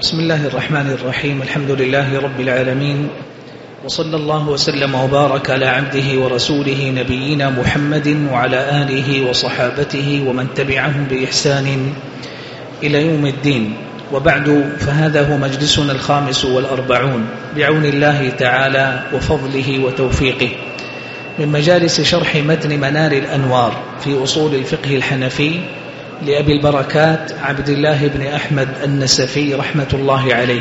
بسم الله الرحمن الرحيم. الحمد لله رب العالمين، وصلى الله وسلم وبارك على عبده ورسوله نبينا محمد وعلى آله وصحابته ومن تبعهم بإحسان إلى يوم الدين. وبعد، فهذا هو مجلسنا 45 بعون الله تعالى وفضله وتوفيقه من مجالس شرح متن منار الأنوار في أصول الفقه الحنفي لأبي البركات عبد الله بن أحمد النسفي رحمة الله عليه.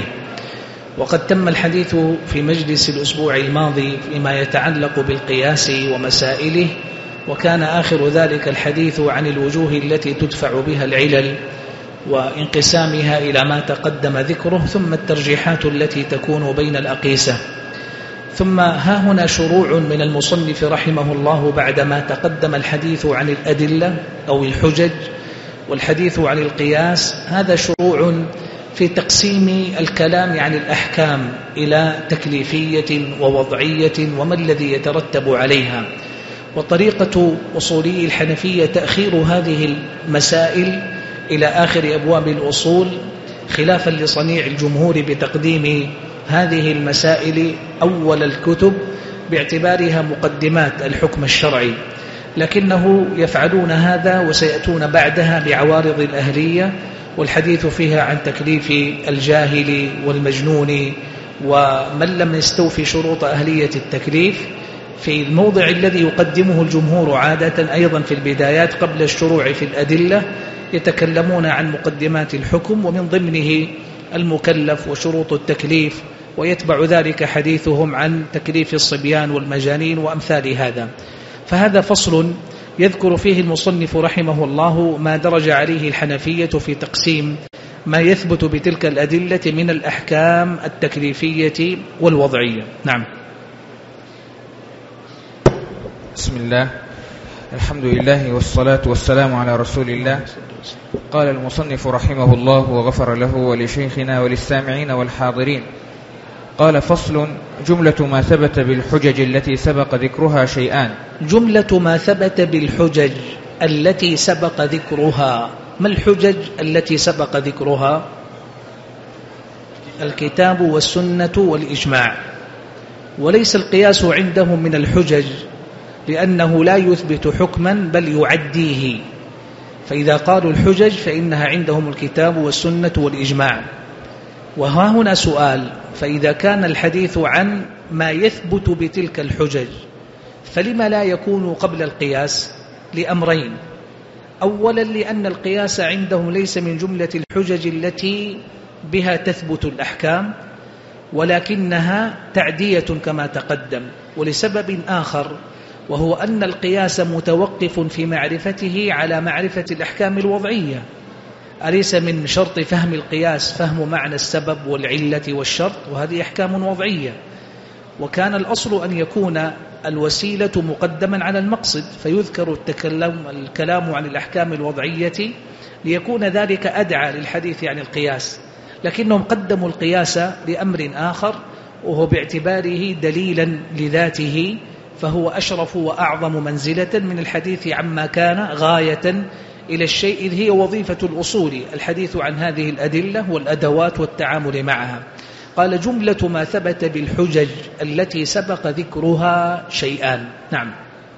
وقد تم الحديث في مجلس الأسبوع الماضي فيما يتعلق بالقياس ومسائله، وكان آخر ذلك الحديث عن الوجوه التي تدفع بها العلل وانقسامها إلى ما تقدم ذكره، ثم الترجيحات التي تكون بين الأقيسة. ثم ها هنا شروع من المصنف رحمه الله بعدما تقدم الحديث عن الأدلة أو الحجج والحديث عن القياس، هذا شروع في تقسيم الكلام عن الأحكام إلى تكليفية ووضعية وما الذي يترتب عليها. وطريقة أصولي الحنفية تأخير هذه المسائل إلى آخر أبواب الأصول، خلافا لصنيع الجمهور بتقديم هذه المسائل أول الكتب باعتبارها مقدمات الحكم الشرعي، لكنه يفعلون هذا وسيأتون بعدها بعوارض الأهلية والحديث فيها عن تكليف الجاهل والمجنون ومن لم يستوفي شروط أهلية التكليف في الموضع الذي يقدمه الجمهور عادة. أيضا في البدايات قبل الشروع في الأدلة يتكلمون عن مقدمات الحكم ومن ضمنه المكلف وشروط التكليف، ويتبع ذلك حديثهم عن تكليف الصبيان والمجانين وأمثال هذا. فهذا فصل يذكر فيه المصنف رحمه الله ما درج عليه الحنفية في تقسيم ما يثبت بتلك الأدلة من الأحكام التكليفية والوضعية. نعم. بسم الله، الحمد لله والصلاة والسلام على رسول الله. قال المصنف رحمه الله وغفر له ولشيخنا وللسامعين والحاضرين. قال: فصل: جملة ما ثبت بالحجج التي سبق ذكرها شيئان. جملة ما ثبت بالحجج التي سبق ذكرها. ما الحجج التي سبق ذكرها؟ الكتاب والسنة والإجماع. وليس القياس عندهم من الحجج، لأنه لا يثبت حكما بل يعديه. فإذا قالوا الحجج فإنها عندهم الكتاب والسنة والإجماع. وها هنا سؤال: فإذا كان الحديث عن ما يثبت بتلك الحجج فلما لا يكون قبل القياس؟ لأمرين: أولا لأن القياس عندهم ليس من جملة الحجج التي بها تثبت الأحكام، ولكنها تعدية كما تقدم، ولسبب آخر، وهو أن القياس متوقف في معرفته على معرفة الأحكام الوضعية. أليس من شرط فهم القياس فهم معنى السبب والعلة والشرط؟ وهذه أحكام وضعية. وكان الأصل أن يكون الوسيلة مقدما على المقصد، فيذكر الكلام عن الأحكام الوضعية ليكون ذلك أدعى للحديث عن القياس، لكنهم قدموا القياس لأمر آخر، وهو باعتباره دليلا لذاته، فهو أشرف وأعظم منزلة من الحديث عما كان غاية إلى الشيء، إذ هي وظيفة الأصول الحديث عن هذه الأدلة والأدوات والتعامل معها. قال: جملة ما ثبت بالحجج التي سبق ذكرها شيئان. نعم.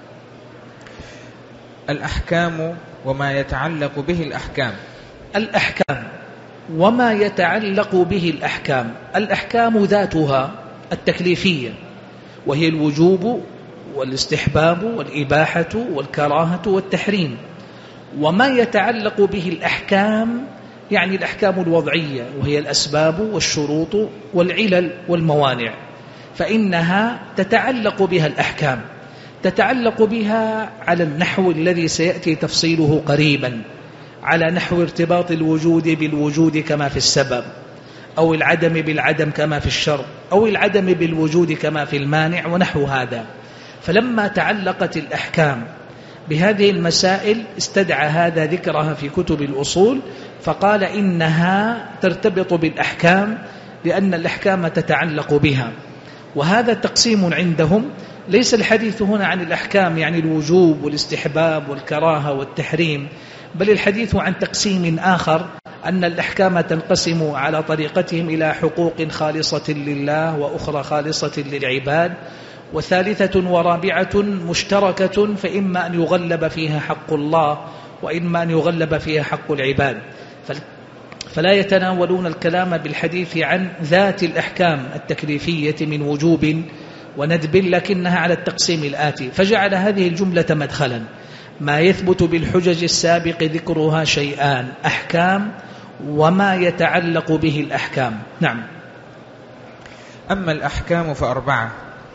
الأحكام وما يتعلق به الأحكام. الأحكام وما يتعلق به الأحكام. الأحكام ذاتها التكليفية، وهي الوجوب والاستحباب والإباحة والكراهة والتحريم. وما يتعلق به الأحكام يعني الأحكام الوضعية، وهي الأسباب والشروط والعلل والموانع، فإنها تتعلق بها الأحكام، تتعلق بها على النحو الذي سيأتي تفصيله قريبا، على نحو ارتباط الوجود بالوجود كما في السبب، أو العدم بالعدم كما في الشرط، أو العدم بالوجود كما في المانع ونحو هذا. فلما تعلقت الأحكام بهذه المسائل استدعى هذا ذكرها في كتب الأصول، فقال إنها ترتبط بالأحكام لأن الأحكام تتعلق بها. وهذا تقسيم عندهم. ليس الحديث هنا عن الأحكام يعني الوجوب والاستحباب والكراهة والتحريم، بل الحديث عن تقسيم آخر أن الأحكام تنقسم على طريقتهم إلى حقوق خالصة لله وأخرى خالصة للعباد وثالثة ورابعة مشتركة، فإما أن يغلب فيها حق الله وإما أن يغلب فيها حق العباد، فلا يتناولون الكلام بالحديث عن ذات الأحكام التكليفية من وجوب وندب، لكنها على التقسيم الآتي، فجعل هذه الجملة مدخلا: ما يثبت بالحجج السابق ذكرها شيئان: أحكام وما يتعلق به الأحكام. نعم. أما الأحكام فأربعة: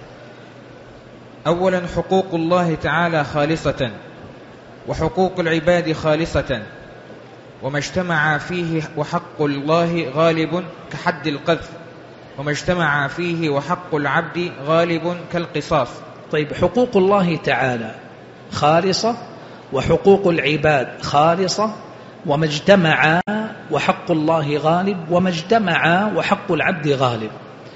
أولا حقوق الله تعالى خالصة، وحقوق العباد خالصة، وما اجتمع فيه وحق الله غالب كحد القذف، وما اجتمع فيه وحق العبد غالب كالقصاص. طيب، حقوق الله تعالى خالصة وحقوق العباد خالصة، وما اجتمع وحق الله غالب، وما اجتمع وحق العبد غالب.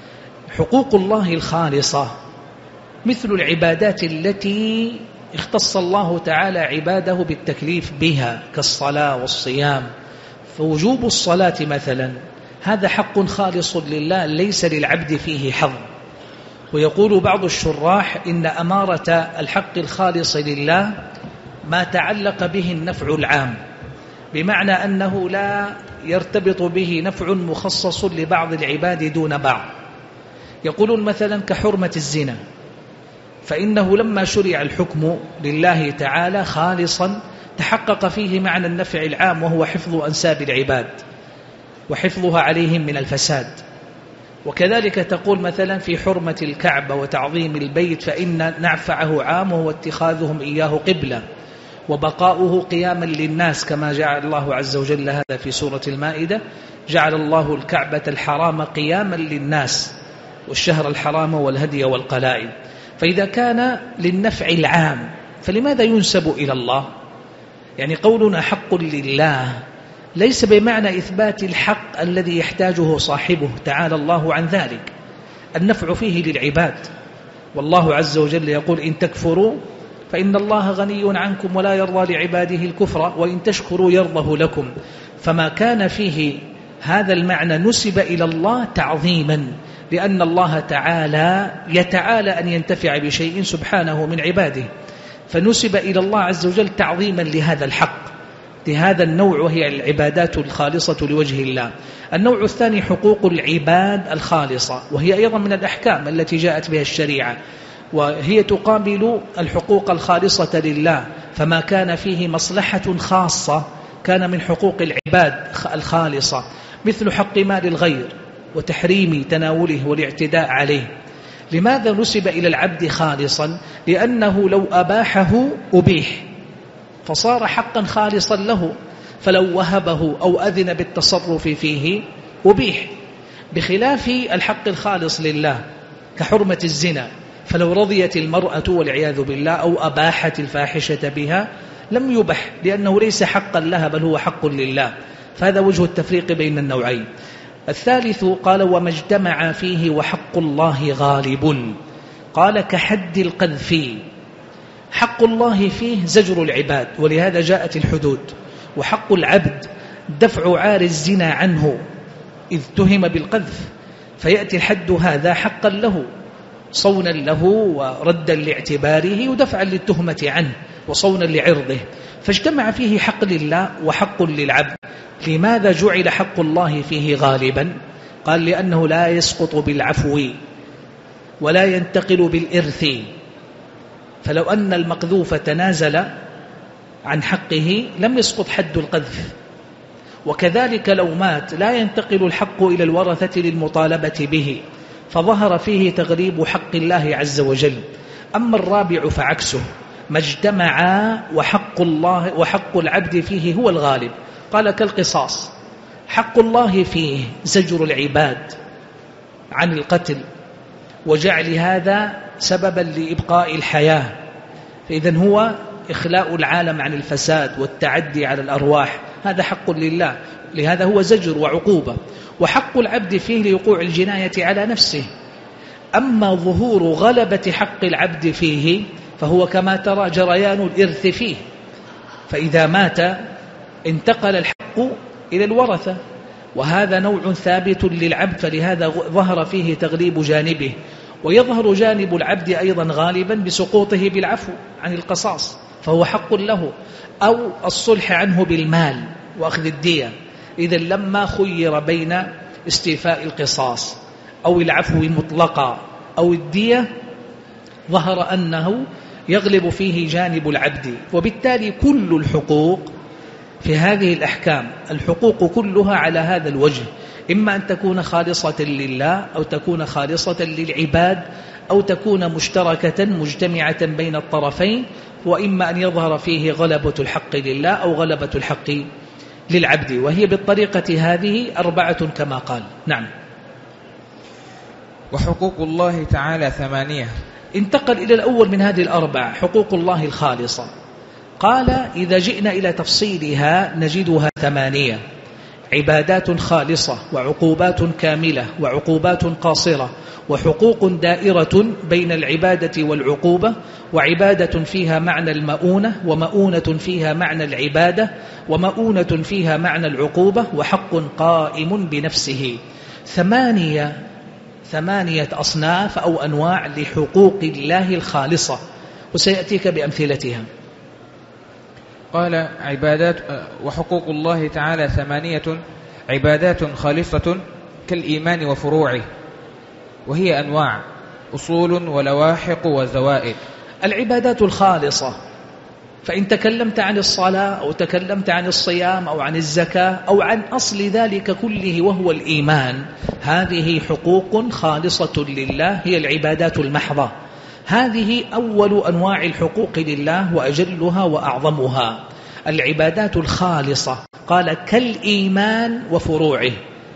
حقوق الله الخالصة مثل العبادات التي اختص الله تعالى عباده بالتكليف بها كالصلاة والصيام، فوجوب الصلاة مثلا هذا حق خالص لله ليس للعبد فيه حظ. ويقول بعض الشراح إن أمارة الحق الخالص لله ما تعلق به النفع العام، بمعنى أنه لا يرتبط به نفع مخصص لبعض العباد دون بعض. يقولون مثلا كحرمة الزنا، فإنه لما شرع الحكم لله تعالى خالصا تحقق فيه معنى النفع العام، وهو حفظ أنساب العباد وحفظها عليهم من الفساد. وكذلك تقول مثلا في حرمة الكعبة وتعظيم البيت، فإن نعفعه عام وهو اتخاذهم إياه قبلة وبقاؤه قياما للناس، كما جعل الله عز وجل هذا في سورة المائدة: جعل الله الكعبة الحرام قياما للناس والشهر الحرام والهدي والقلائد. فإذا كان للنفع العام فلماذا ينسب إلى الله؟ يعني قولنا حق لله ليس بمعنى إثبات الحق الذي يحتاجه صاحبه، تعالى الله عن ذلك. النفع فيه للعباد، والله عز وجل يقول: إن تكفروا فإن الله غني عنكم ولا يرضى لعباده الكفر وإن تشكروا يرضه لكم. فما كان فيه هذا المعنى نسب إلى الله تعظيما، لأن الله تعالى يتعالى أن ينتفع بشيء سبحانه من عباده، فنسب إلى الله عز وجل تعظيما لهذا الحق، لهذا النوع، وهي العبادات الخالصة لوجه الله. النوع الثاني حقوق العباد الخالصة، وهي أيضا من الأحكام التي جاءت بها الشريعة، وهي تقابل الحقوق الخالصة لله، فما كان فيه مصلحة خاصة كان من حقوق العباد الخالصة، مثل حق مال الغير وتحريم تناوله والاعتداء عليه. لماذا نسب إلى العبد خالصا؟ لأنه لو أباحه أبيح فصار حقا خالصا له، فلو وهبه أو أذن بالتصرف فيه أبيح، بخلاف الحق الخالص لله كحرمة الزنا، فلو رضيت المرأة والعياذ بالله أو أباحت الفاحشة بها لم يبح، لأنه ليس حقا لها بل هو حق لله. فهذا وجه التفريق بين النوعين. الثالث قال: وما اجتمع فيه وحق الله غالب. قال: كحد القذف، حق الله فيه زجر العباد، ولهذا جاءت الحدود. وحق العبد دفع عار الزنا عنه إذ تهم بالقذف، فيأتي الحد هذا حقا له، صونا له وردا لاعتباره ودفعا للتهمة عنه وصونا لعرضه. فاجتمع فيه حق لله وحق للعبد. لماذا جعل حق الله فيه غالبا؟ قال: لأنه لا يسقط بالعفو ولا ينتقل بالإرث، فلو أن المقذوف تنازل عن حقه لم يسقط حد القذف. وكذلك لو مات لا ينتقل الحق إلى الورثة للمطالبة به، فظهر فيه تغليب حق الله عز وجل. أما الرابع فعكسه: ما اجتمع وحق الله وحق العبد فيه هو الغالب. قال: كالقصاص، حق الله فيه زجر العباد عن القتل وجعل هذا سببا لإبقاء الحياة، فإذن هو إخلاء العالم عن الفساد والتعدي على الأرواح، هذا حق لله، لهذا هو زجر وعقوبة. وحق العبد فيه لوقوع الجناية على نفسه. أما ظهور غلبة حق العبد فيه فهو كما ترى جريان الإرث فيه، فإذا مات انتقل الحق إلى الورثة، وهذا نوع ثابت للعبد، فلهذا ظهر فيه تغليب جانبه. ويظهر جانب العبد أيضا غالبا بسقوطه بالعفو عن القصاص، فهو حق له، أو الصلح عنه بالمال وأخذ الدية. إذا لما خير بين استيفاء القصاص أو العفو مطلقا أو الدية، ظهر أنه يغلب فيه جانب العبد. وبالتالي كل الحقوق في هذه الأحكام، الحقوق كلها على هذا الوجه، إما أن تكون خالصة لله أو تكون خالصة للعباد أو تكون مشتركة مجتمعة بين الطرفين، وإما أن يظهر فيه غلبة الحق لله أو غلبة الحق للعبد، وهي بالطريقة هذه 4 كما قال. نعم. وحقوق الله تعالى 8. انتقل إلى الأول من هذه 4، حقوق الله الخالصة. قال: إذا جئنا إلى تفصيلها نجدها 8: عبادات خالصة، وعقوبات كاملة، وعقوبات قاصرة، وحقوق دائرة بين العبادة والعقوبة، وعبادة فيها معنى المؤونة، ومؤونة فيها معنى العبادة، ومؤونة فيها معنى العقوبة، وحق قائم بنفسه. 8 أصناف أو أنواع لحقوق الله الخالصة، وسيأتيك بأمثلتها. قال: وحقوق الله تعالى 8: عبادات خالصة كالإيمان وفروعه، وهي أنواع: أصول ولواحق وزوائد. العبادات الخالصة، فإن تكلمت عن الصلاة أو تكلمت عن الصيام أو عن الزكاة أو عن أصل ذلك كله وهو الإيمان، هذه حقوق خالصة لله، هي العبادات المحضة. هذه أول أنواع الحقوق لله وأجلها وأعظمها، العبادات الخالصة. قال: كالإيمان وفروعه.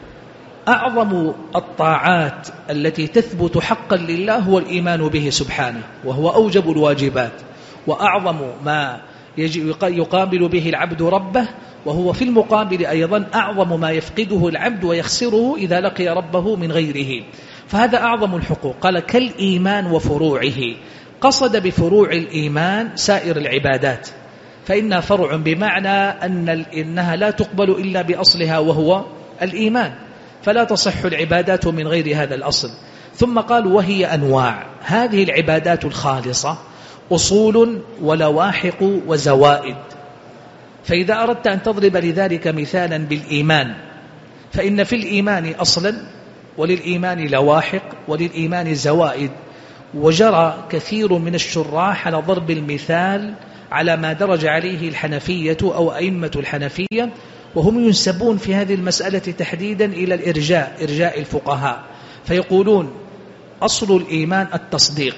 أعظم الطاعات التي تثبت حقا لله هو الإيمان به سبحانه، وهو أوجب الواجبات، وأعظم ما يقابل به العبد ربه، وهو في المقابل أيضا أعظم ما يفقده العبد ويخسره إذا لقي ربه من غيره. فهذا أعظم الحقوق. قال: كالإيمان وفروعه. قصد بفروع الإيمان سائر العبادات، فإنها فرع بمعنى إنها لا تقبل إلا بأصلها وهو الإيمان، فلا تصح العبادات من غير هذا الأصل. ثم قال: وهي أنواع. هذه العبادات الخالصة أصول ولواحق وزوائد. فإذا أردت أن تضرب لذلك مثالا بالإيمان، فإن في الإيمان أصلا، وللإيمان لواحق، وللإيمان زوائد. وجرى كثير من الشراح على ضرب المثال على ما درج عليه الحنفية أو أئمة الحنفية، وهم ينسبون في هذه المسألة تحديدا إلى إرجاء الفقهاء، فيقولون: أصل الإيمان التصديق.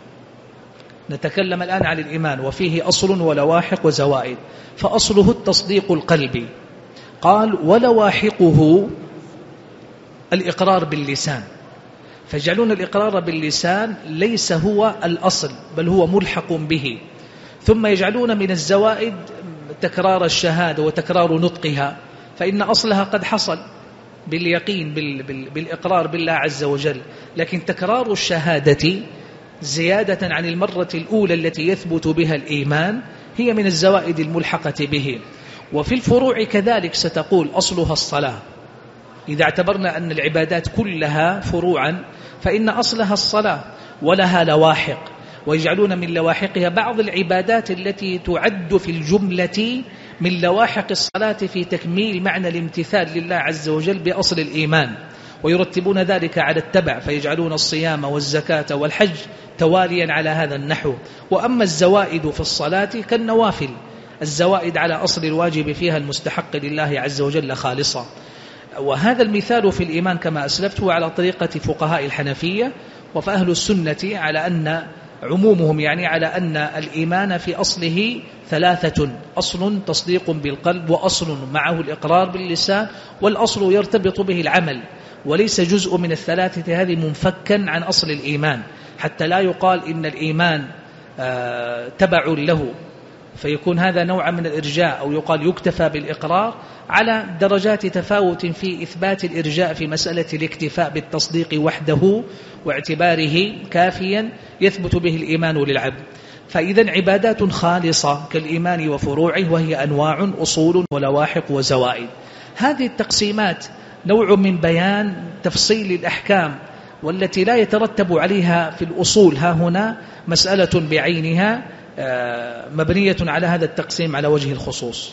نتكلم الآن عن الإيمان، وفيه أصل ولواحق وزوائد، فأصله التصديق القلبي. قال: ولواحقه الإقرار باللسان، فيجعلون الإقرار باللسان ليس هو الأصل، بل هو ملحق به. ثم يجعلون من الزوائد تكرار الشهادة وتكرار نطقها، فإن أصلها قد حصل باليقين بالإقرار بالله عز وجل، لكن تكرار الشهادة زيادة عن المرة الأولى التي يثبت بها الإيمان هي من الزوائد الملحقة به. وفي الفروع كذلك ستقول: أصلها الصلاة. إذا اعتبرنا أن العبادات كلها فروعا، فإن أصلها الصلاة، ولها لواحق، ويجعلون من لواحقها بعض العبادات التي تعد في الجملة من لواحق الصلاة في تكميل معنى الامتثال لله عز وجل بأصل الإيمان، ويرتبون ذلك على التبع، فيجعلون الصيام والزكاة والحج تواليا على هذا النحو. وأما الزوائد في الصلاة كالنوافل، الزوائد على أصل الواجب فيها المستحق لله عز وجل خالصة. وهذا المثال في الإيمان كما أسلفت هو على طريقة فقهاء الحنفية، وفأهل السنة على أن عمومهم يعني على أن الإيمان في أصله 3: أصل تصديق بالقلب، وأصل معه الإقرار باللسان، والأصل يرتبط به العمل، وليس جزء من ال3 هذه منفكا عن أصل الإيمان، حتى لا يقال إن الإيمان تبع له، فيكون هذا نوع من الإرجاء، أو يقال يكتفى بالإقرار، على درجات تفاوت في إثبات الإرجاء في مسألة الاكتفاء بالتصديق وحده واعتباره كافيا يثبت به الإيمان للعبد. فإذا عبادات خالصة كالإيمان وفروعه، وهي أنواع أصول ولواحق وزوائد. هذه التقسيمات نوع من بيان تفصيل الأحكام، والتي لا يترتب عليها في الأصول ها هنا مسألة بعينها مبنية على هذا التقسيم على وجه الخصوص.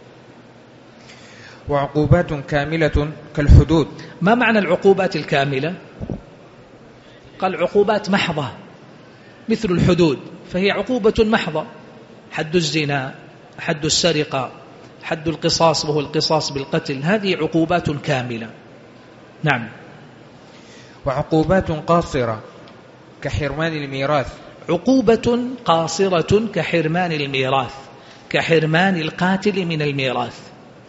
وعقوبات كاملة كالحدود. ما معنى العقوبات الكاملة؟ قال عقوبات محضة مثل الحدود، فهي عقوبة محضة: حد الزنا، حد السرقة، حد القصاص وهو القصاص بالقتل، هذه عقوبات كاملة. نعم. وعقوبات قاصرة كحرمان الميراث. عقوبة قاصرة كحرمان الميراث، كحرمان القاتل من الميراث.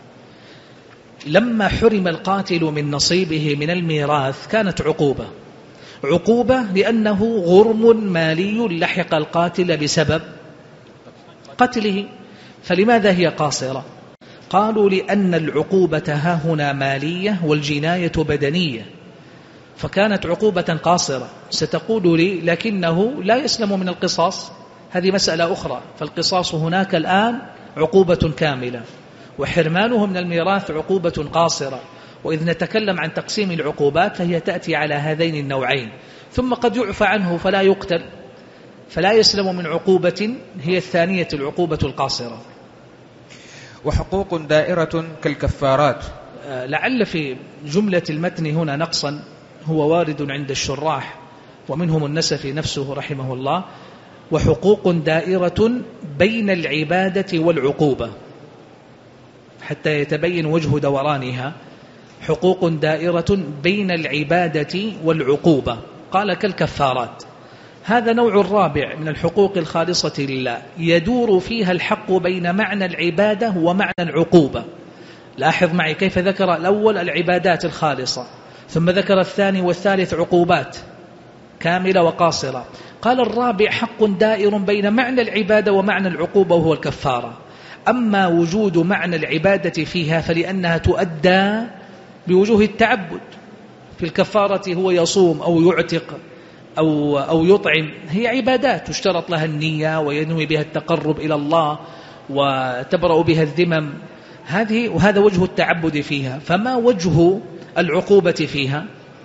لما حرم القاتل من نصيبه من الميراث كانت عقوبة لأنه غرم مالي لحق القاتل بسبب قتله. فلماذا هي قاصرة؟ قالوا لأن العقوبة ها هنا مالية والجناية بدنية، فكانت عقوبة قاصرة. ستقول لي لكنه لا يسلم من القصاص، هذه مسألة أخرى. فالقصاص هناك الآن عقوبة كاملة، وحرمانه من الميراث عقوبة قاصرة. وإذ نتكلم عن تقسيم العقوبات فهي تأتي على هذين النوعين. ثم قد يعفى عنه فلا يقتل فلا يسلم من عقوبة، هي الثانية العقوبة القاصرة. وحقوق دائرة كالكفارات. لعل في جملة المتن هنا نقصا هو وارد عند الشراح ومنهم النسفي نفسه رحمه الله: وحقوق دائرة بين العبادة والعقوبة، حتى يتبين وجه دورانها. حقوق دائرة بين العبادة والعقوبة، قال كالكفارات. هذا نوع الرابع من الحقوق الخالصة لله، يدور فيها الحق بين معنى العبادة ومعنى العقوبة. لاحظ معي كيف ذكر الأول العبادات الخالصة، ثم ذكر الثاني والثالث عقوبات كاملة وقاصرة. قال الرابع حق دائر بين معنى العبادة ومعنى العقوبة وهو الكفارة. أما وجود معنى العبادة فيها فلأنها تؤدى بوجوه التعبد. في الكفارة هو يصوم أو يعتق أو يطعم، هي عبادات تشترط لها النية وينوي بها التقرب إلى الله وتبرأ بها الذمم، وهذا وجه التعبد فيها. فما وجه العقوبة فيها؟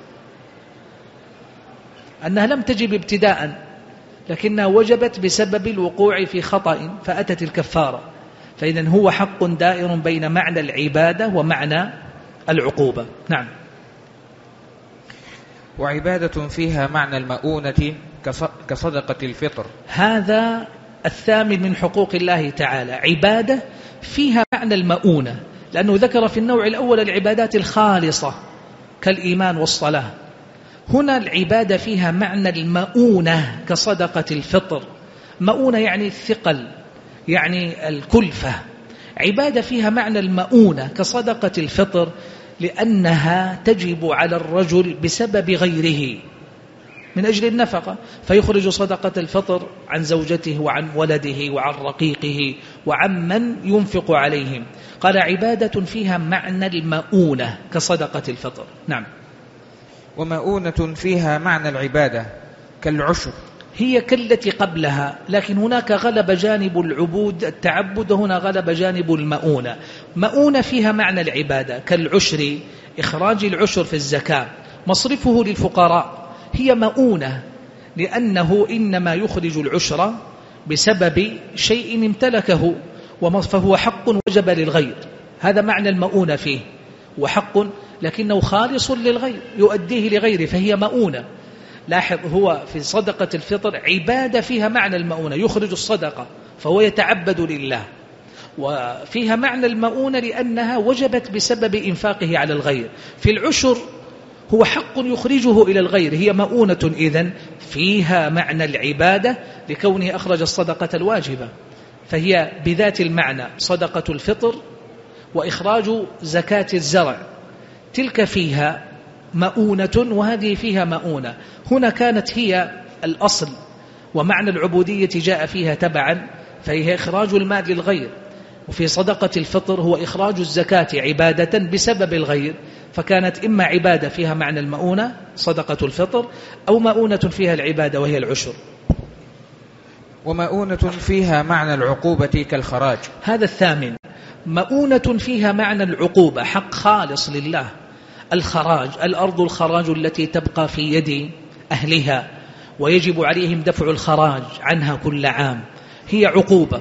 أنها لم تجب ابتداء، لكنها وجبت بسبب الوقوع في خطأ فأتت الكفارة. فإذن هو حق دائر بين معنى العبادة ومعنى العقوبة. نعم. وعبادة فيها معنى المؤونة كصدقة الفطر. هذا الثامن من حقوق الله تعالى، عبادة فيها معنى المؤونة، لأنه ذكر في النوع الأول العبادات الخالصة كالإيمان والصلاة. هنا العبادة فيها معنى المؤونة كصدقة الفطر. مؤونة يعني الثقل، يعني الكلفة. عبادة فيها معنى المؤونة كصدقة الفطر، لأنها تجب على الرجل بسبب غيره من أجل النفقة، فيخرج صدقة الفطر عن زوجته وعن ولده وعن رقيقه وعن من ينفق عليهم. قال عبادة فيها معنى المؤونة كصدقة الفطر. نعم. ومؤونة فيها معنى العبادة كالعشر. هي كالتي قبلها، لكن هناك غلب جانب العبود التعبد، وهنا غلب جانب المؤونة. مؤونة فيها معنى العبادة كالعشر، إخراج العشر في الزكاة، مصرفه للفقراء، هي مؤونة لأنه إنما يخرج العشر بسبب شيء امتلكه، فهو حق وجب للغير. هذا معنى المؤونة فيه، وحق لكنه خالص للغير يؤديه لغيره، فهي مؤونة. لاحظ هو في صدقة الفطر عبادة فيها معنى المؤونة، يخرج الصدقة فهو يتعبد لله، وفيها معنى المؤونة لأنها وجبت بسبب إنفاقه على الغير. في العشر هو حق يخرجه إلى الغير، هي مؤونة إذن فيها معنى العبادة لكونه أخرج الصدقة الواجبة، فهي بذات المعنى صدقة الفطر وإخراج زكاة الزرع، تلك فيها مؤونة وهذه فيها مؤونة. هنا كانت هي الأصل، ومعنى العبودية جاء فيها تبعا، فهي إخراج المال للغير. وفي صدقة الفطر هو إخراج الزكاة عبادة بسبب الغير، فكانت إما عبادة فيها معنى المؤونة صدقة الفطر، أو مؤونة فيها العبادة وهي العشر. ومؤونة فيها معنى العقوبة كالخراج. هذا الثامن، مؤونة فيها معنى العقوبة، حق خالص لله. الخراج، الأرض الخراج التي تبقى في يد أهلها ويجب عليهم دفع الخراج عنها كل عام، هي عقوبة.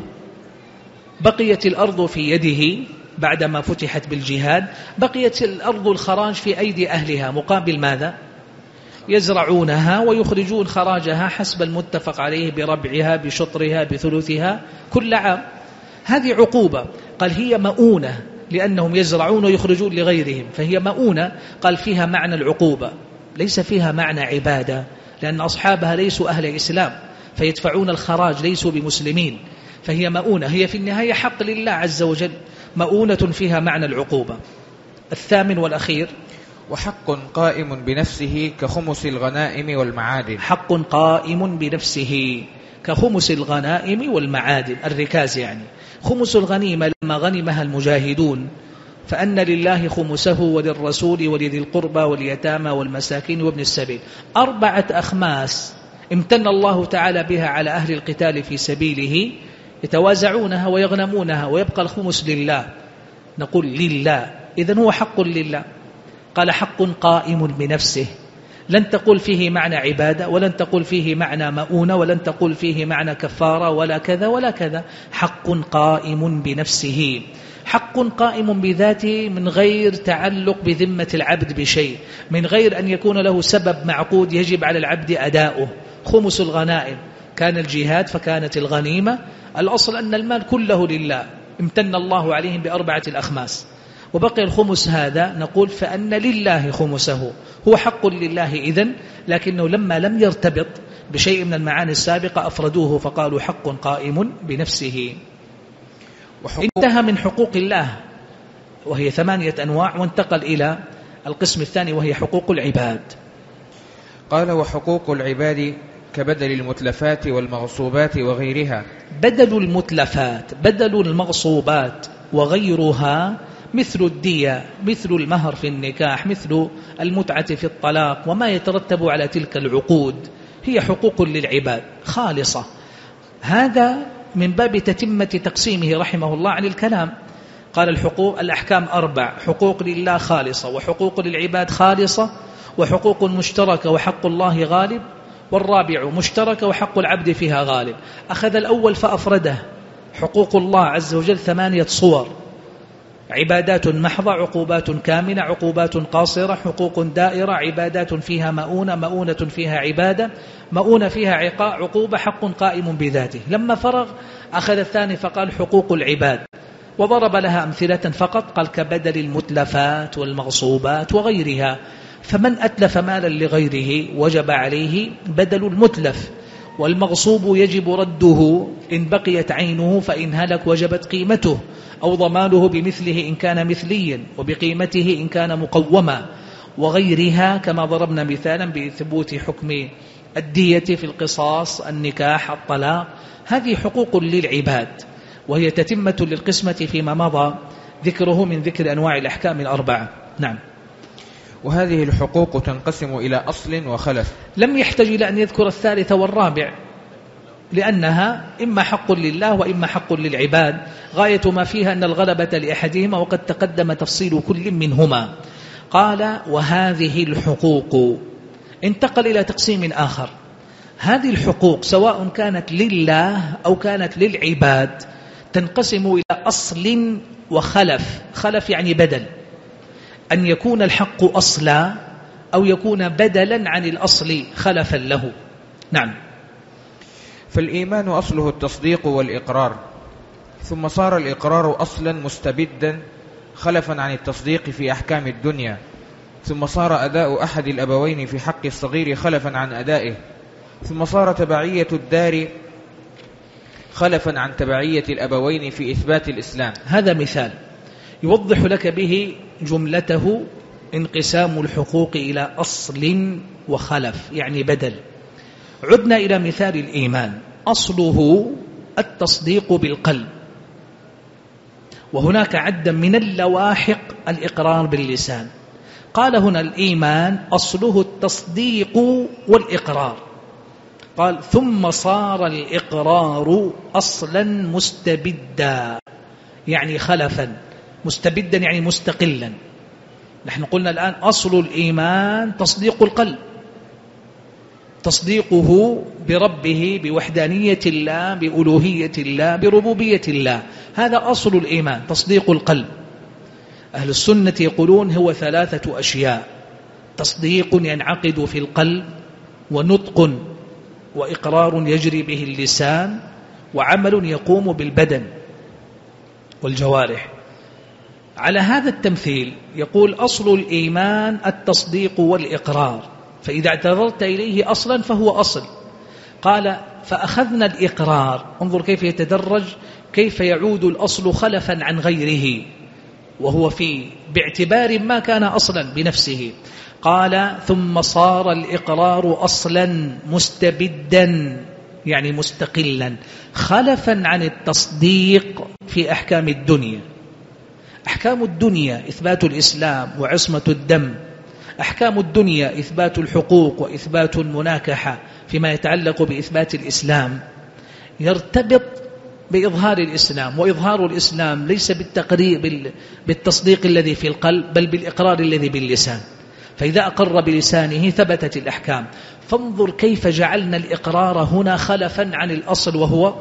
بقيت الأرض في يده بعدما فتحت بالجهاد، بقيت الأرض الخراج في أيدي أهلها، مقابل ماذا؟ يزرعونها ويخرجون خراجها حسب المتفق عليه بربعها بشطرها بثلثها كل عام. هذه عقوبة. قال هي مؤونة لأنهم يزرعون ويخرجون لغيرهم، فهي مؤونة. قال فيها معنى العقوبة، ليس فيها معنى عبادة، لأن أصحابها ليسوا أهل إسلام فيدفعون الخراج، ليسوا بمسلمين، فهي مؤونة. هي في النهاية حق لله عز وجل، مؤونة فيها معنى العقوبة. الثامن والأخير، وحق قائم بنفسه كخمس الغنائم والمعادن. حق قائم بنفسه كخمس الغنائم والمعادن، الركاز يعني. خمس الغنيمة لما غنمها المجاهدون فأن لله خمسه وللرسول ولذي القربى واليتامى والمساكين وابن السبيل، 4 أخماس امتن الله تعالى بها على أهل القتال في سبيله، يتوازعونها ويغنمونها، ويبقى الخمس لله. نقول لله، إذن هو حق لله. قال حق قائم بنفسه، لن تقول فيه معنى عبادة، ولن تقول فيه معنى مؤونة، ولن تقول فيه معنى كفارة، ولا كذا ولا كذا. حق قائم بنفسه، حق قائم بذاته من غير تعلق بذمة العبد بشيء، من غير أن يكون له سبب معقود يجب على العبد أداؤه. خمس الغنائم، كان الجهاد فكانت الغنيمة، الأصل أن المال كله لله، امتن الله عليهم ب4 الأخماس، وبقي الخمس. هذا نقول فأن لله خمسه، هو حق لله إذن، لكنه لما لم يرتبط بشيء من المعاني السابقة أفردوه فقالوا حق قائم بنفسه. انتهى من حقوق الله وهي 8 أنواع، وانتقل إلى القسم الثاني وهي حقوق العباد. قال وحقوق العباد كبدل المتلفات والمغصوبات وغيرها. بدل المتلفات، بدل المغصوبات وغيرها، مثل الدية، مثل المهر في النكاح، مثل المتعة في الطلاق، وما يترتب على تلك العقود، هي حقوق للعباد خالصة. هذا من باب تتمة تقسيمه رحمه الله عن الكلام. قال الحقوق الأحكام 4، حقوق لله خالصة، وحقوق للعباد خالصة، وحقوق مشتركة وحق الله غالب، والرابع مشتركة وحق العبد فيها غالب. أخذ الأول فأفرده، حقوق الله عز وجل 8 صور: عبادات محضة، عقوبات كامنة، عقوبات قاصرة، حقوق دائرة، عبادات فيها مؤونة، مؤونة فيها عبادة، مؤونة فيها عقوبة، حق قائم بذاته. لما فرغ أخذ الثاني فقال حقوق العباد، وضرب لها أمثلة فقط، قال كبدل المتلفات والمغصوبات وغيرها. فمن أتلف مالا لغيره وجب عليه بدل المتلف، والمغصوب يجب رده إن بقيت عينه، فإن هلك وجبت قيمته، أو ضمانه بمثله إن كان مثليا، وبقيمته إن كان مقوما، وغيرها كما ضربنا مثالا بثبوت حكم الدية في القصاص، النكاح، الطلاق. هذه حقوق للعباد، وهي تتمة للقسمة فيما مضى ذكره من ذكر أنواع الأحكام 4. نعم. وهذه الحقوق تنقسم إلى أصل وخلف. لم يحتاج إلى أن يذكر الثالث والرابع، لأنها إما حق لله وإما حق للعباد، غاية ما فيها أن الغلبة لأحدهما، وقد تقدم تفصيل كل منهما. قال وهذه الحقوق، انتقل إلى تقسيم آخر. هذه الحقوق سواء كانت لله أو كانت للعباد تنقسم إلى أصل وخلف. خلف يعني بدل، أن يكون الحق أصلا أو يكون بدلا عن الأصل خلفا له. نعم. فالإيمان أصله التصديق والإقرار، ثم صار الإقرار أصلا مستبدا خلفا عن التصديق في أحكام الدنيا، ثم صار أداء أحد الأبوين في حق الصغير خلفا عن أدائه، ثم صار تبعية الدار خلفا عن تبعية الأبوين في إثبات الإسلام. هذا مثال يوضح لك به جملته: انقسام الحقوق إلى أصل وخلف، يعني بدل. عدنا إلى مثال الإيمان، أصله التصديق بالقلب، وهناك عدا من اللواحق الإقرار باللسان. قال هنا الإيمان أصله التصديق والإقرار، قال ثم صار الإقرار أصلا مستبدا، يعني خلفا، مستبدا يعني مستقلا. نحن قلنا الآن أصل الإيمان تصديق القلب، تصديقه بربه، بوحدانية الله، بألوهية الله، بربوبية الله، هذا أصل الإيمان تصديق القلب. أهل السنة يقولون هو 3 أشياء: تصديق ينعقد في القلب، ونطق وإقرار يجري به اللسان، وعمل يقوم بالبدن والجوارح. على هذا التمثيل يقول أصل الإيمان التصديق والإقرار، فإذا اعتذرت إليه أصلا فهو أصل. قال فأخذنا الإقرار، انظر كيف يتدرج، كيف يعود الأصل خلفا عن غيره وهو باعتبار ما كان أصلا بنفسه. قال ثم صار الإقرار أصلا مستبدا يعني مستقلا، خلفا عن التصديق في أحكام الدنيا. أحكام الدنيا إثبات الإسلام وعصمة الدم، أحكام الدنيا إثبات الحقوق وإثبات المناكحة فيما يتعلق بإثبات الإسلام، يرتبط بإظهار الإسلام، وإظهار الإسلام ليس بالتصديق الذي في القلب، بل بالإقرار الذي باللسان. فإذا أقر بلسانه ثبتت الأحكام. فانظر كيف جعلنا الإقرار هنا خلفا عن الأصل وهو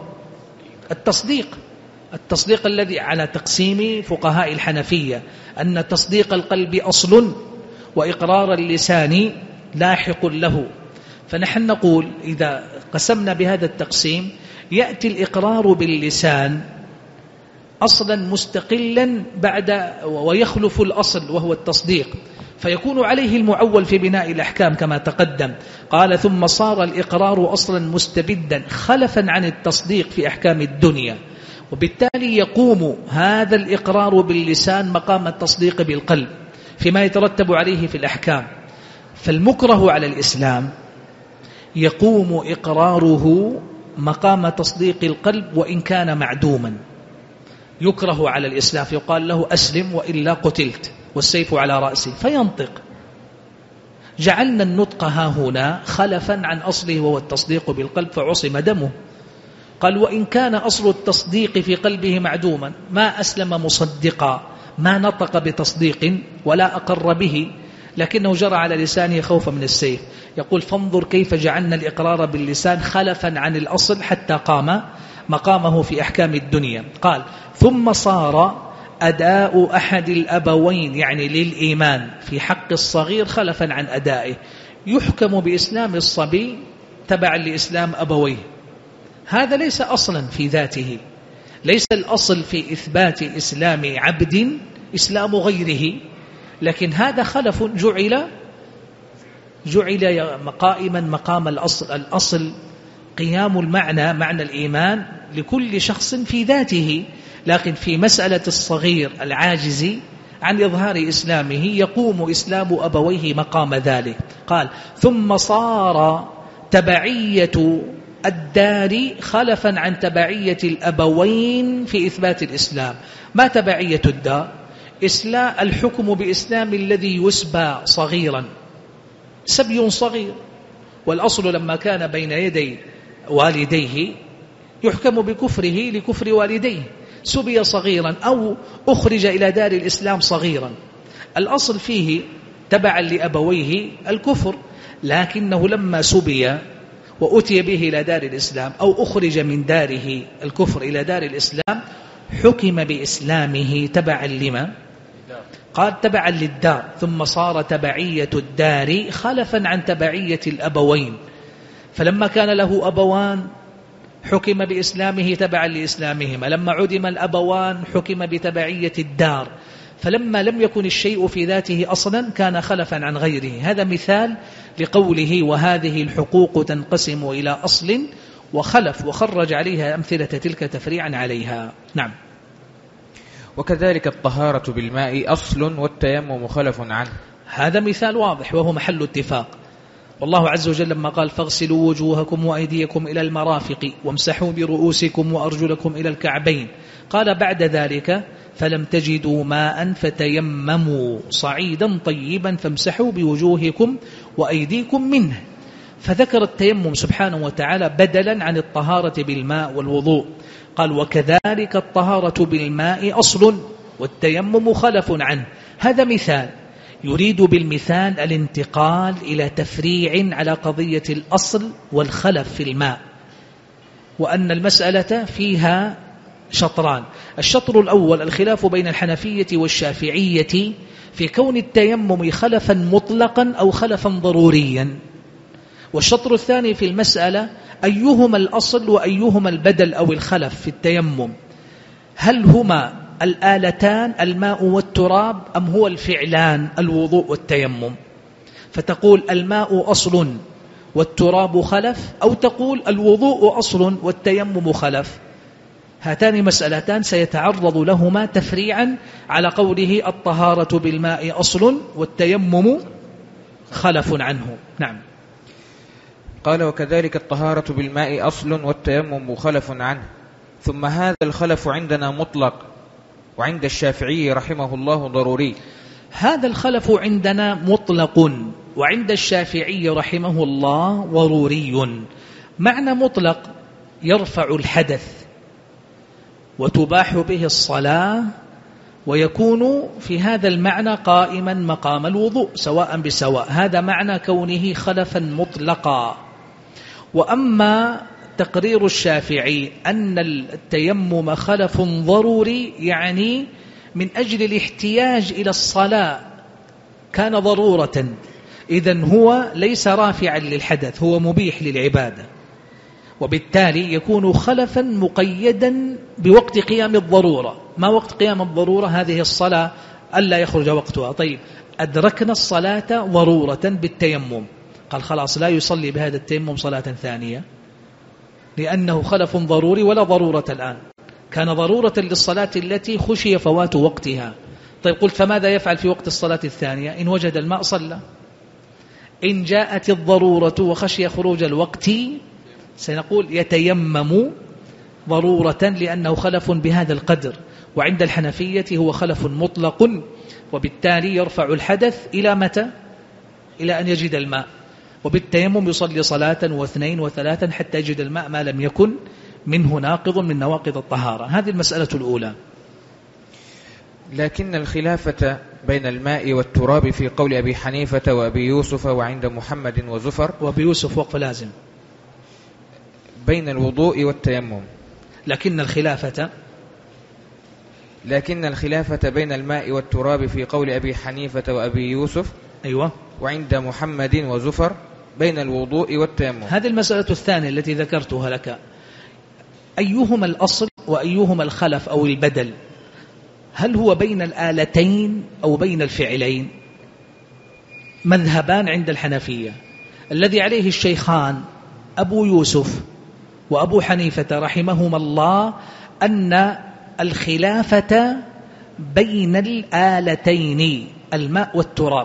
التصديق الذي على تقسيم فقهاء الحنفية أن تصديق القلب أصل وإقرار اللسان لاحق له. فنحن نقول إذا قسمنا بهذا التقسيم يأتي الإقرار باللسان أصلا مستقلا ويخلف الأصل وهو التصديق، فيكون عليه المعول في بناء الأحكام كما تقدم. قال ثم صار الإقرار أصلا مستبدا خلفا عن التصديق في أحكام الدنيا، وبالتالي يقوم هذا الإقرار باللسان مقام التصديق بالقلب فيما يترتب عليه في الأحكام. فالمكره على الإسلام يقوم إقراره مقام تصديق القلب وإن كان معدوما. يكره على الإسلام فيقال له أسلم وإلا قتلت والسيف على رأسه فينطق. جعلنا النطق هنا خلفا عن أصله وهو التصديق بالقلب فعصم دمه. قال وإن كان أصل التصديق في قلبه معدوما، ما أسلم مصدقا، ما نطق بتصديق ولا أقر به، لكنه جرى على لسانه خوفا من السيف. يقول فانظر كيف جعلنا الإقرار باللسان خلفا عن الأصل حتى قام مقامه في أحكام الدنيا. قال ثم صار أداء أحد الأبوين يعني للإيمان في حق الصغير خلفا عن أدائه، يحكم بإسلام الصبي تبعا لإسلام أبويه. هذا ليس أصلا في ذاته، ليس الأصل في إثبات إسلام عبد إسلام غيره، لكن هذا خلف جعل قائما مقام الأصل قيام المعنى، معنى الإيمان لكل شخص في ذاته، لكن في مسألة الصغير العاجز عن إظهار إسلامه يقوم إسلام أبويه مقام ذلك. قال ثم صار تبعية الدار خلفا عن تبعية الأبوين في إثبات الإسلام. ما تبعية الدار؟ الحكم بإسلام الذي يسبى صغيرا، سبي صغير، والأصل لما كان بين يدي والديه يحكم بكفره لكفر والديه، سبي صغيرا أو أخرج إلى دار الإسلام صغيرا، الأصل فيه تبعا لأبويه الكفر، لكنه لما سبي وأتي به إلى دار الإسلام أو أخرج من داره الكفر إلى دار الإسلام حكم بإسلامه تبعا لما؟ قال تبعا للدار. ثم صار تبعية الدار خلفا عن تبعية الأبوين، فلما كان له أبوان حكم بإسلامه تبعا لإسلامهما، لما عدم الأبوان حكم بتبعية الدار، فلما لم يكن الشيء في ذاته أصلا كان خلفا عن غيره. هذا مثال لقوله وهذه الحقوق تنقسم إلى أصل وخلف، وخرج عليها أمثلة تلك تفريعا عليها. نعم. وكذلك الطهارة بالماء أصل والتيمم خلف عنه. هذا مثال واضح وهو محل اتفاق. والله عز وجل لما قال فاغسلوا وجوهكم وأيديكم إلى المرافق وامسحوا برؤوسكم وأرجلكم إلى الكعبين، قال بعد ذلك فلم تجدوا ماء فتيمموا صعيدا طيبا فامسحوا بوجوهكم وأيديكم منه. فذكر التيمم سبحانه وتعالى بدلا عن الطهارة بالماء والوضوء. قال وكذلك الطهارة بالماء أصل والتيمم خلف عنه. هذا مثال يريد بالمثال الانتقال إلى تفريع على قضية الأصل والخلف في الماء، وأن المسألة فيها شطران. الشطر الأول الخلاف بين الحنفية والشافعية في كون التيمم خلفا مطلقا أو خلفا ضروريا. والشطر الثاني في المسألة أيهما الأصل وأيهما البدل أو الخلف في التيمم، هل هما الآلتان الماء والتراب أم هو الفعلان الوضوء والتيمم؟ فتقول الماء أصل والتراب خلف، أو تقول الوضوء أصل والتيمم خلف. هاتان مسألتان سيتعرض لهما تفريعا على قوله الطهارة بالماء أصل والتيمم خلف عنه. نعم. قال وكذلك الطهارة بالماء أصل والتيمم خلف عنه. ثم هذا الخلف عندنا مطلق، وعند الشافعي رحمه الله ضروري. هذا الخلف عندنا مطلق، وعند الشافعي رحمه الله ضروري. معنى مطلق يرفع الحدث وتباح به الصلاة، ويكون في هذا المعنى قائما مقام الوضوء سواء بسواء. هذا معنى كونه خلفا مطلقا. وأما تقرير الشافعي أن التيمم خلف ضروري، يعني من أجل الاحتياج إلى الصلاة كان ضرورة، إذن هو ليس رافعا للحدث، هو مبيح للعبادة، وبالتالي يكون خلفا مقيدا بوقت قيام الضرورة. ما وقت قيام الضرورة؟ هذه الصلاة ألا يخرج وقتها. طيب أدركنا الصلاة ضرورة بالتيمم، قال خلاص لا يصلي بهذا التيمم صلاة ثانية، لأنه خلف ضروري ولا ضرورة الآن، كان ضرورة للصلاة التي خشي فوات وقتها. طيب قلت فماذا يفعل في وقت الصلاة الثانية؟ إن وجد الماء صلى. إن جاءت الضرورة وخشي خروج الوقت سنقول يتيمم ضرورة، لأنه خلف بهذا القدر. وعند الحنفية هو خلف مطلق، وبالتالي يرفع الحدث إلى متى؟ إلى أن يجد الماء. وبالتيمم يصلي صلاة واثنين وثلاثا حتى يجد الماء ما لم يكن منه ناقض من نواقض الطهارة. هذه المسألة الأولى. لكن الخلافة بين الماء والتراب في قول أبي حنيفة وأبي يوسف وعند محمد وزفر. وأبي يوسف وقف لازم. بين الوضوء والتيمم. لكن الخلافة بين الماء والتراب في قول أبي حنيفة وأبي يوسف. أيوة. وعند محمد وزفر بين الوضوء والتيمم. هذه المسألة الثانية التي ذكرتها لك، أيهما الأصل وأيهما الخلف أو البدل؟ هل هو بين الآلتين أو بين الفعلين؟ مذهبان عند الحنفية. الذي عليه الشيخان أبو يوسف وأبو حنيفة رحمهما الله أن الخلافة بين الآلتين الماء والتراب،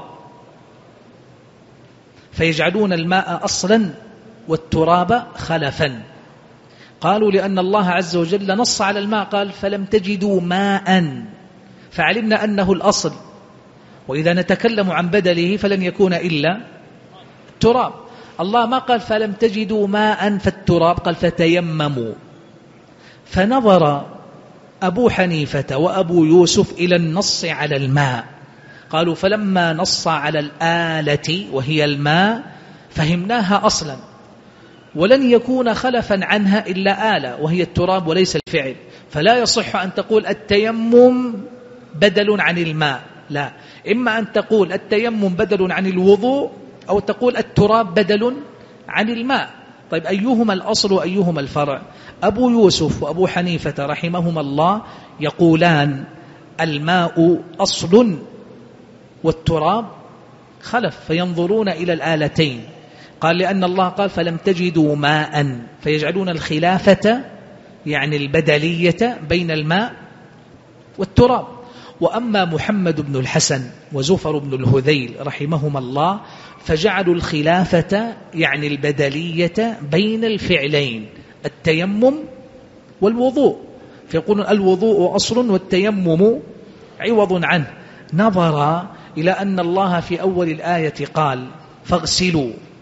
فيجعلون الماء أصلا والتراب خلفا. قالوا لأن الله عز وجل نص على الماء، قال فلم تجدوا ماء، فعلمنا أنه الأصل، وإذا نتكلم عن بدله فلن يكون إلا التراب. الله ما قال فلم تجدوا ماء فالتراب، قال فتيمموا. فنظر أبو حنيفة وأبو يوسف إلى النص على الماء، قالوا فلما نص على الآلة وهي الماء فهمناها أصلا، ولن يكون خلفا عنها إلا آلة وهي التراب وليس الفعل. فلا يصح أن تقول التيمم بدل عن الماء، لا، إما أن تقول التيمم بدل عن الوضوء، أو تقول التراب بدل عن الماء. طيب أيهما الأصل وأيهما الفرع؟ أبو يوسف وأبو حنيفة رحمهما الله يقولان الماء أصل والتراب خلف، فينظرون إلى الآلتين. قال لأن الله قال فلم تجدوا ماء، فيجعلون الخلافة يعني البدلية بين الماء والتراب. وأما محمد بن الحسن وزفر بن الهذيل رحمهما الله فجعلوا الخلافة يعني البدلية بين الفعلين التيمم والوضوء، فيقولون الوضوء أصل والتيمم عوض عنه، نظر إلى أن الله في أول الآية قال فاغسلوا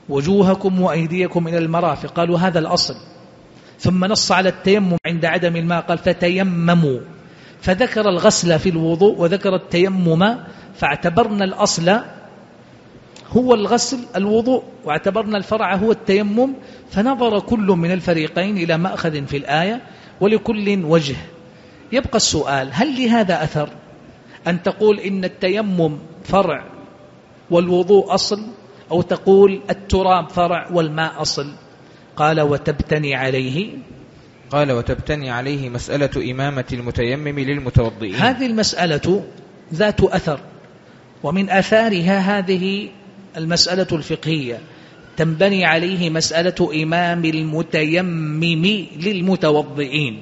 وجوهكم وأيديكم إلى المرافق، قالوا هذا الأصل. ثم نص على التيمم عند عدم الماء، قال فتيمموا، فذكر الغسل في الوضوء وذكر التيمم، فاعتبرنا الأصل هو الغسل الوضوء واعتبرنا الفرع هو التيمم، فنظر كل من الفريقين إلى مأخذ في الآية ولكل وجه. يبقى السؤال: هل لهذا أثر أن تقول إن التيمم فرع والوضوء أصل، أو تقول التراب فرع والماء أصل؟ قال: وتبتني عليه. قال: وتبتني عليه مسألة إمامة المتيمم للمتوضئين. هذه المسألة ذات أثر، ومن أثارها هذه المسألة الفقهية، تنبني عليه مسألة إمام المتيمم للمتوضئين.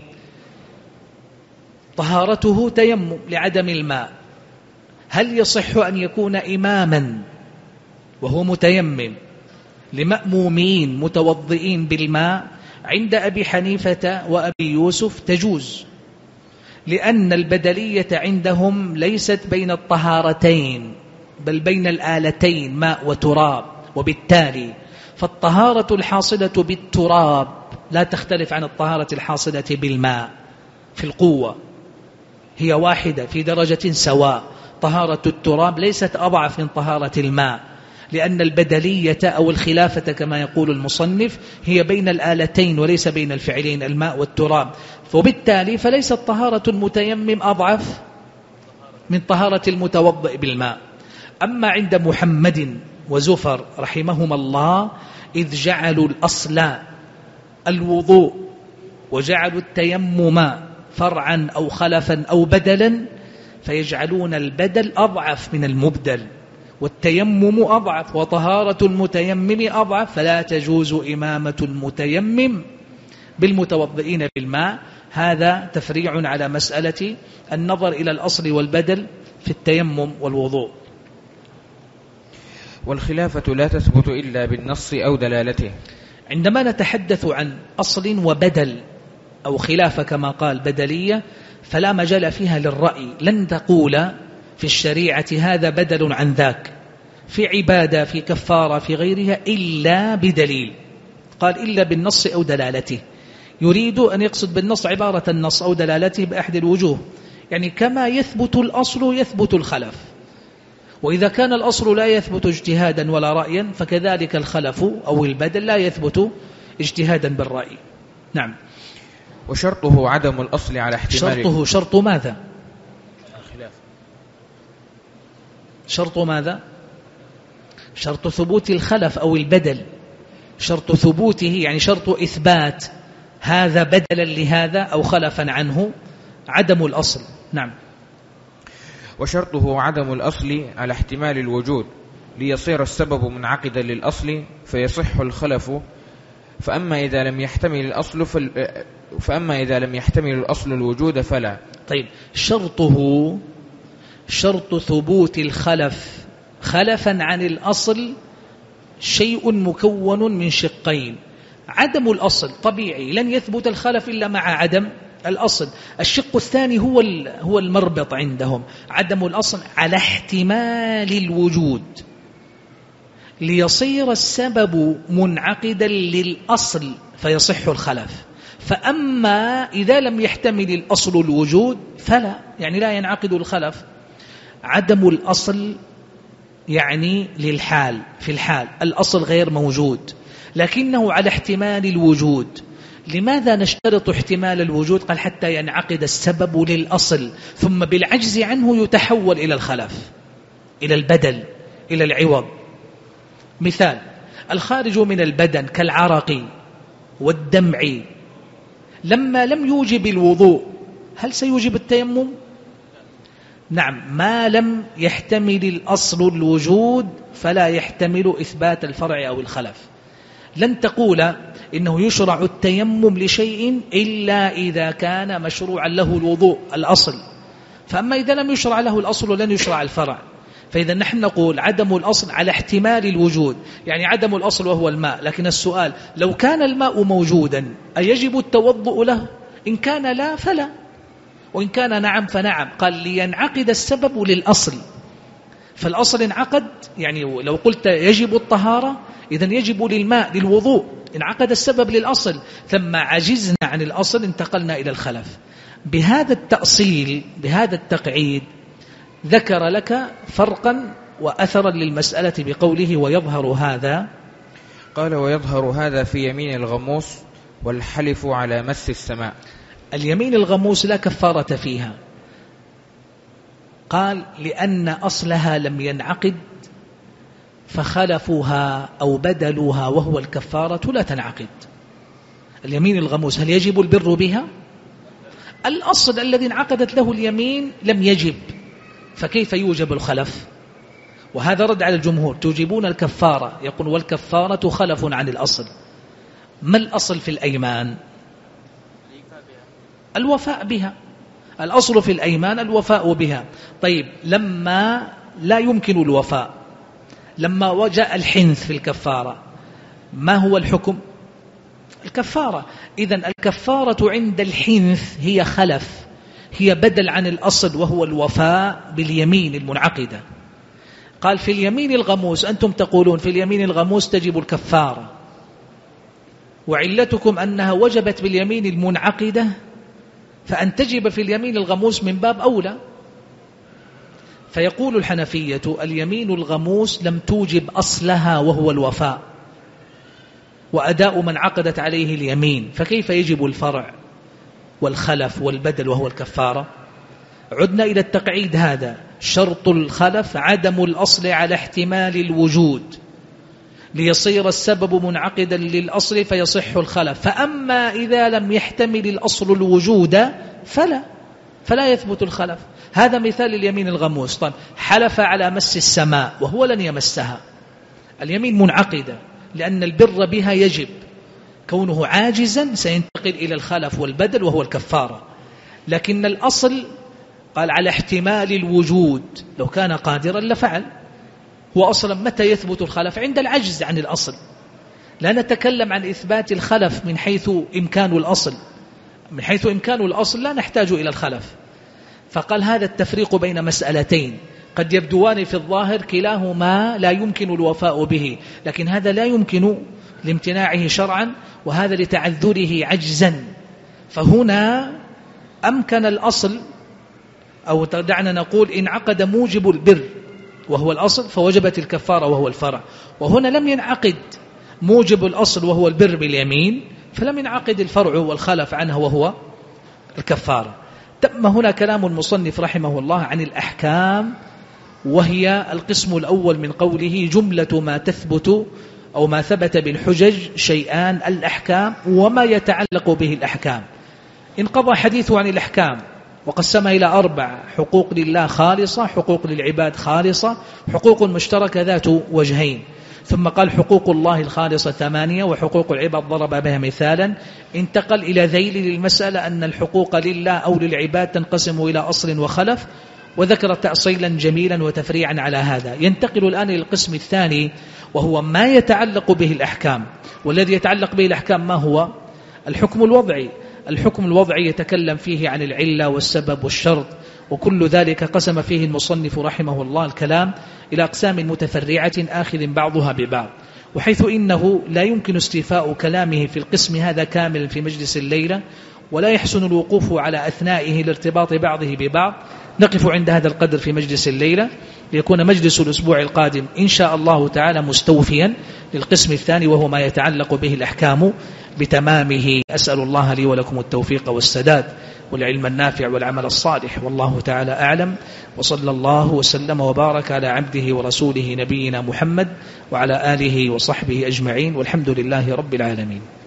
طهارته تيمم لعدم الماء، هل يصح أن يكون إماما وهو متيمم لمأمومين متوضئين بالماء؟ عند أبي حنيفة وأبي يوسف تجوز، لأن البدلية عندهم ليست بين الطهارتين بل بين الآلتين ماء وتراب، وبالتالي فالطهارة الحاصلة بالتراب لا تختلف عن الطهارة الحاصلة بالماء في القوة، هي واحدة في درجة سواء. طهارة التراب ليست أضعف من طهارة الماء، لأن البدلية أو الخلافة كما يقول المصنف هي بين الآلتين وليس بين الفعلين الماء والتراب، وبالتالي فليست طهارة المتيمم أضعف من طهارة المتوضئ بالماء. أما عند محمد وزفر رحمهما الله، إذ جعلوا الأصل الوضوء وجعلوا التيمم فرعا أو خلفا أو بدلا، فيجعلون البدل أضعف من المبدل، والتيمم أضعف وطهارة المتيمم أضعف، فلا تجوز إمامة المتيمم بالمتوضئين بالماء. هذا تفريع على مسألة النظر إلى الأصل والبدل في التيمم والوضوء. والخلافة لا تثبت إلا بالنص أو دلالته. عندما نتحدث عن أصل وبدل أو خلافة كما قال بدلية، فلا مجال فيها للرأي. لن تقول في الشريعة هذا بدل عن ذاك، في عبادة، في كفارة، في غيرها، إلا بدليل. قال إلا بالنص أو دلالته، يريد أن يقصد بالنص عبارة النص أو دلالته بأحد الوجوه، يعني كما يثبت الأصل يثبت الخلف، وإذا كان الأصل لا يثبت اجتهادا ولا رأيا، فكذلك الخلف أو البدل لا يثبت اجتهادا بالرأي. نعم. وشرطه عدم الأصل على احتمال. شرط ماذا؟ شرط ماذا؟ شرط ثبوت الخلف أو البدل، شرط ثبوته يعني شرط إثبات هذا بدلا لهذا أو خلفا عنه عدم الأصل. نعم. وشرطه عدم الأصل على احتمال الوجود، ليصير السبب منعقدا للأصل فيصح الخلف، فأما إذا لم يحتمل الأصل الوجود فلا. طيب، شرط ثبوت الخلف خلفا عن الأصل شيء مكون من شقين. عدم الأصل طبيعي، لن يثبت الخلف إلا مع عدم الأصل. الشق الثاني هو المربط عندهم، عدم الأصل على احتمال الوجود، ليصير السبب منعقدا للأصل فيصح الخلف. فأما إذا لم يحتمل الأصل الوجود فلا، يعني لا ينعقد الخلف. عدم الأصل يعني للحال، في الحال الأصل غير موجود لكنه على احتمال الوجود. لماذا نشترط احتمال الوجود؟ قال حتى ينعقد السبب للأصل، ثم بالعجز عنه يتحول إلى الخلف، إلى البدل، إلى العوض. مثال: الخارج من البدن كالعرق والدمع لما لم يوجب الوضوء هل سيوجب التيمم؟ نعم، ما لم يحتمل الأصل الوجود فلا يحتمل إثبات الفرع أو الخلف. لن تقول إنه يشرع التيمم لشيء إلا إذا كان مشروعا له الوضوء الأصل، فأما إذا لم يشرع له الأصل لن يشرع الفرع. فإذا نحن نقول عدم الأصل على احتمال الوجود، يعني عدم الأصل وهو الماء، لكن السؤال لو كان الماء موجودا أيجب التوضؤ له؟ إن كان لا فلا، وإن كان نعم فنعم. قال لينعقد السبب للأصل، فالأصل انعقد. يعني لو قلت يجب الطهارة إذن يجب للماء للوضوء، انعقد السبب للأصل، ثم عجزنا عن الأصل انتقلنا إلى الخلف. بهذا التأصيل بهذا التقعيد ذكر لك فرقا وأثرا للمسألة بقوله ويظهر هذا. قال ويظهر هذا في يمين الغموس والحلف على مس السماء. اليمين الغموس لا كفارة فيها، قال لأن أصلها لم ينعقد فخلفوها أو بدلوها وهو الكفارة لا تنعقد. اليمين الغموس هل يجب البر بها؟ الأصل الذي انعقدت له اليمين لم يجب، فكيف يوجب الخلف؟ وهذا رد على الجمهور، توجبون الكفارة، يقول والكفارة خلف عن الأصل. ما الأصل في الأيمان؟ الوفاء بها، الأصل في الأيمان الوفاء بها. طيب لما لا يمكن الوفاء، لما وجاء الحنث في الكفارة، ما هو الحكم؟ الكفارة. إذن الكفارة عند الحنث هي خلف، هي بدل عن الأصل وهو الوفاء باليمين المنعقدة. قال في اليمين الغموس، أنتم تقولون في اليمين الغموس تجب الكفارة، وعلتكم أنها وجبت باليمين المنعقدة، فأن تجب في اليمين الغموس من باب أولى. فيقول الحنفية اليمين الغموس لم توجب أصلها وهو الوفاء وأداء من عقدت عليه اليمين، فكيف يجب الفرع والخلف والبدل وهو الكفارة؟ عدنا إلى التقعيد هذا، شرط الخلف عدم الأصل على احتمال الوجود ليصير السبب منعقدا للأصل فيصح الخلف، فأما إذا لم يحتمل الأصل الوجود فلا يثبت الخلف. هذا مثال اليمين الغموس. طيب حلف على مس السماء وهو لن يمسها، اليمين منعقدة لأن البر بها يجب، كونه عاجزا سينتقل إلى الخلف والبدل وهو الكفارة. لكن الأصل قال على احتمال الوجود، لو كان قادرا لفعل. هو أصلا متى يثبت الخلف؟ عند العجز عن الأصل. لا نتكلم عن إثبات الخلف من حيث إمكان الأصل، من حيث إمكان الأصل لا نحتاج إلى الخلف. فقال هذا التفريق بين مسألتين قد يبدوان في الظاهر كلاهما لا يمكن الوفاء به، لكن هذا لا يمكن لامتناعه شرعا وهذا لتعذره عجزا. فهنا أمكن الأصل، أو دعنا نقول انعقد موجب البر وهو الأصل فوجبت الكفارة وهو الفرع، وهنا لم ينعقد موجب الأصل وهو البر باليمين فلم ينعقد الفرع والخلف عنه وهو الكفارة. تم هنا كلام المصنف رحمه الله عن الأحكام، وهي القسم الأول من قوله جملة ما تثبت أو ما ثبت بالحجج شيئان الأحكام وما يتعلق به الأحكام. انقضى حديثه عن الأحكام وقسمها إلى 4: حقوق لله خالصة، حقوق للعباد خالصة، حقوق مشتركة ذات وجهين. ثم قال حقوق الله الخالصة 8 وحقوق العباد ضرب بها مثالا. انتقل إلى ذيل للمسألة أن الحقوق لله أو للعباد تنقسم إلى أصل وخلف، وذكر تأصيلا جميلا وتفريعا على هذا. ينتقل الآن إلى القسم الثاني وهو ما يتعلق به الأحكام، والذي يتعلق به الأحكام ما هو؟ الحكم الوضعي. الحكم الوضعي يتكلم فيه عن العلة والسبب والشرط، وكل ذلك قسم فيه المصنف رحمه الله الكلام إلى أقسام متفرعة آخذ بعضها ببعض، وحيث إنه لا يمكن استيفاء كلامه في القسم هذا كاملا في مجلس الليلة، ولا يحسن الوقوف على أثنائه لارتباط بعضه ببعض، نقف عند هذا القدر في مجلس الليلة ليكون مجلس الأسبوع القادم إن شاء الله تعالى مستوفيا للقسم الثاني وهو ما يتعلق به الأحكام بتمامه. أسأل الله لي ولكم التوفيق والسداد والعلم النافع والعمل الصالح، والله تعالى أعلم، وصلى الله وسلم وبارك على عبده ورسوله نبينا محمد وعلى آله وصحبه أجمعين، والحمد لله رب العالمين.